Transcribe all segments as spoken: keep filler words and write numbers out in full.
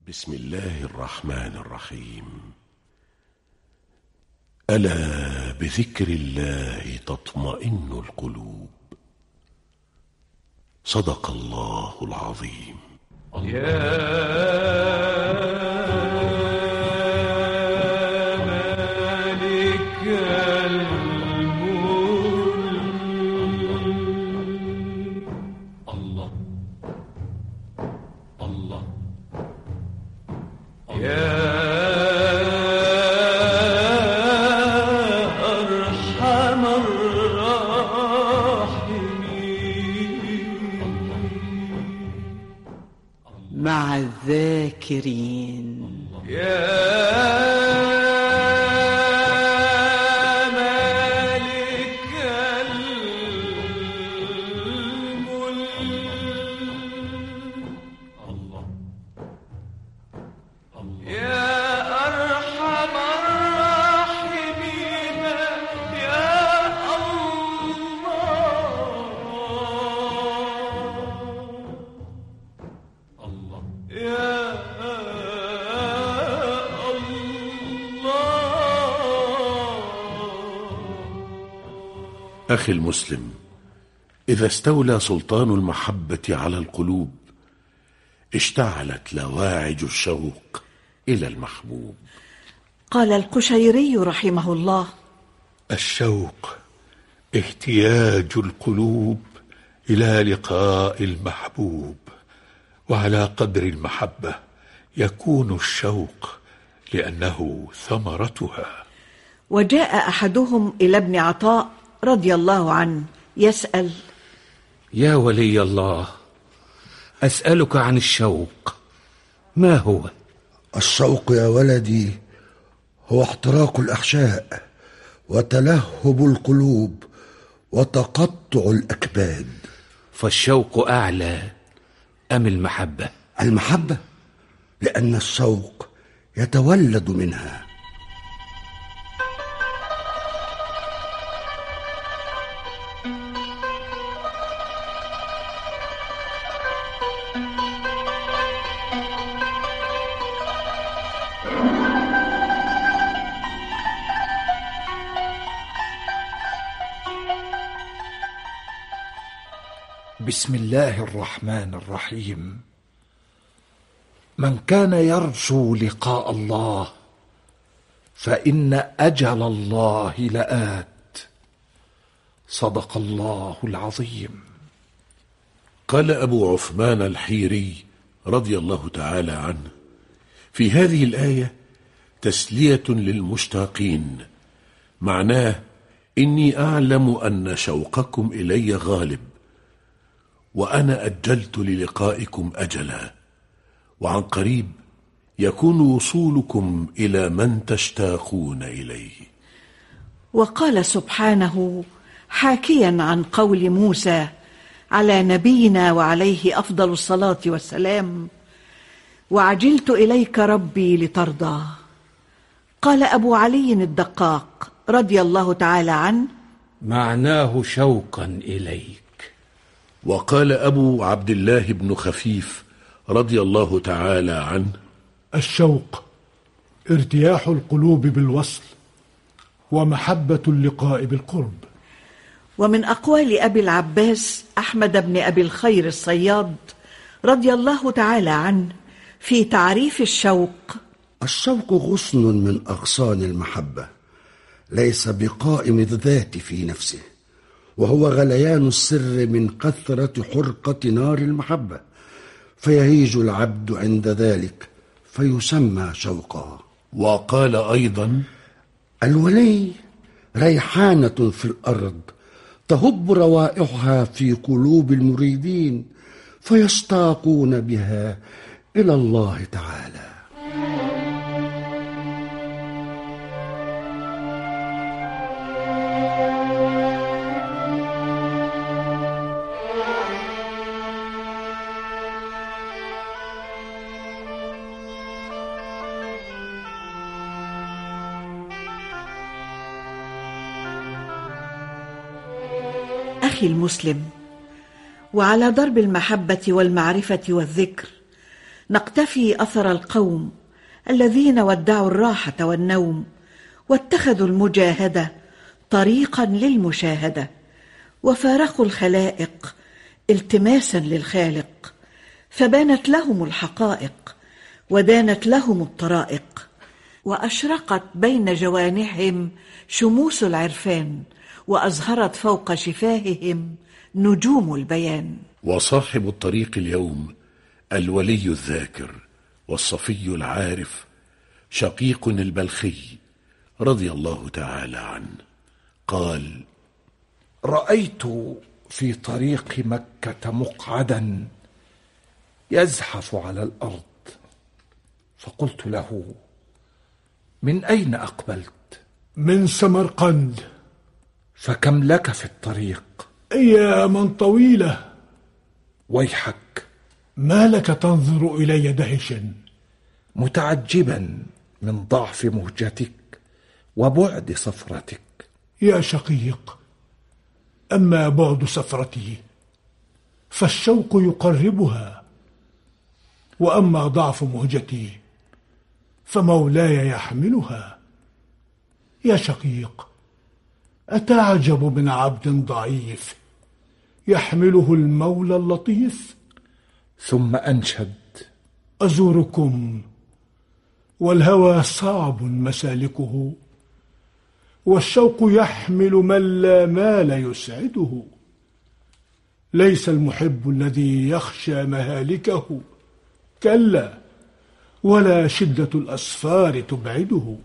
بسم الله الرحمن الرحيم. ألا بذكر الله تطمئن القلوب. صدق الله العظيم. يا مالك الملك الله الله يا أرحم الراحمين مع الذاكرين. يا مالك الملك الله يا أرحم الراحمين يا الله يا أخي المسلم، إذا استولى سلطان المحبة على القلوب اشتعلت لواعج الشوق إلى المحبوب. قال القشيري رحمه الله: الشوق احتياج القلوب إلى لقاء المحبوب، وعلى قدر المحبة يكون الشوق لأنه ثمرتها. وجاء أحدهم إلى ابن عطاء رضي الله عنه يسأل: يا ولي الله، أسألك عن الشوق، ما هو؟ الشوق يا ولدي هو احتراق الأحشاء وتلهب القلوب وتقطع الأكباد. فالشوق أعلى أم المحبة؟ المحبة، لأن الشوق يتولد منها. بسم الله الرحمن الرحيم. من كان يرجو لقاء الله فإن أجل الله لآت. صدق الله العظيم. قال أبو عثمان الحيري رضي الله تعالى عنه في هذه الآية تسلية للمشتاقين، معناه: إني أعلم أن شوقكم إلي غالب، وأنا أجلت للقائكم أجلا، وعن قريب يكون وصولكم إلى من تشتاقون إليه. وقال سبحانه حاكيا عن قول موسى على نبينا وعليه أفضل الصلاة والسلام: وعجلت إليك ربي لترضى. قال أبو علي الدقاق رضي الله تعالى عنه: معناه شوقا إليك. وقال أبو عبد الله بن خفيف رضي الله تعالى عنه: الشوق ارتياح القلوب بالوصل ومحبة اللقاء بالقرب. ومن أقوال أبي العباس أحمد بن أبي الخير الصياد رضي الله تعالى عنه في تعريف الشوق: الشوق غصن من أغصان المحبة، ليس بقائم الذات في نفسه، وهو غليان السر من كثرة حرقة نار المحبة، فيهيج العبد عند ذلك فيسمى شوقا. وقال أيضا: الولي ريحانة في الأرض تهب روائحها في قلوب المريدين فيشتاقون بها إلى الله تعالى. أخي المسلم، وعلى ضرب المحبة والمعرفة والذكر نقتفي أثر القوم الذين ودعوا الراحة والنوم واتخذوا المجاهدة طريقا للمشاهدة، وفارقوا الخلائق التماسا للخالق، فبانت لهم الحقائق ودانت لهم الطرائق، وأشرقت بين جوانحهم شموس العرفان، وأزهرت فوق شفاههم نجوم البيان. وصاحب الطريق اليوم الولي الذاكر والصفي العارف شقيق البلخي رضي الله تعالى عنه قال: رأيت في طريق مكة مقعدا يزحف على الأرض، فقلت له: من أين أقبلت؟ من سمرقند. فكم لك في الطريق؟ أياما طويلة. ويحك، ما لك تنظر إلي دهشا؟ متعجبا من ضعف مهجتك وبعد صفرتك. يا شقيق، أما بعد سفرتي فالشوق يقربها، وأما ضعف مهجتي فمولاي يحملها. يا شقيق، أتعجب من عبد ضعيف يحمله المولى اللطيف؟ ثم أنشد: أزوركم والهوى صعب مسالكه، والشوق يحمل من لا مال يسعده. ليس المحب الذي يخشى مهالكه، كلا، ولا شدة الأسفار تبعده.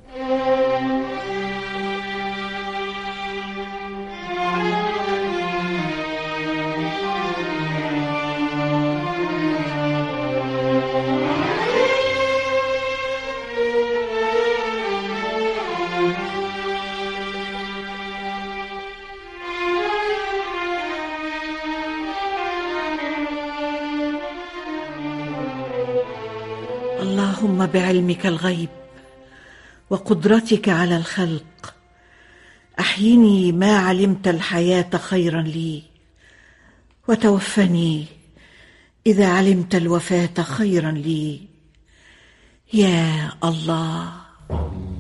اللهم بعلمك الغيب وقدرتك على الخلق أحيني ما علمت الحياة خيرا لي، وتوفني إذا علمت الوفاة خيرا لي، يا الله.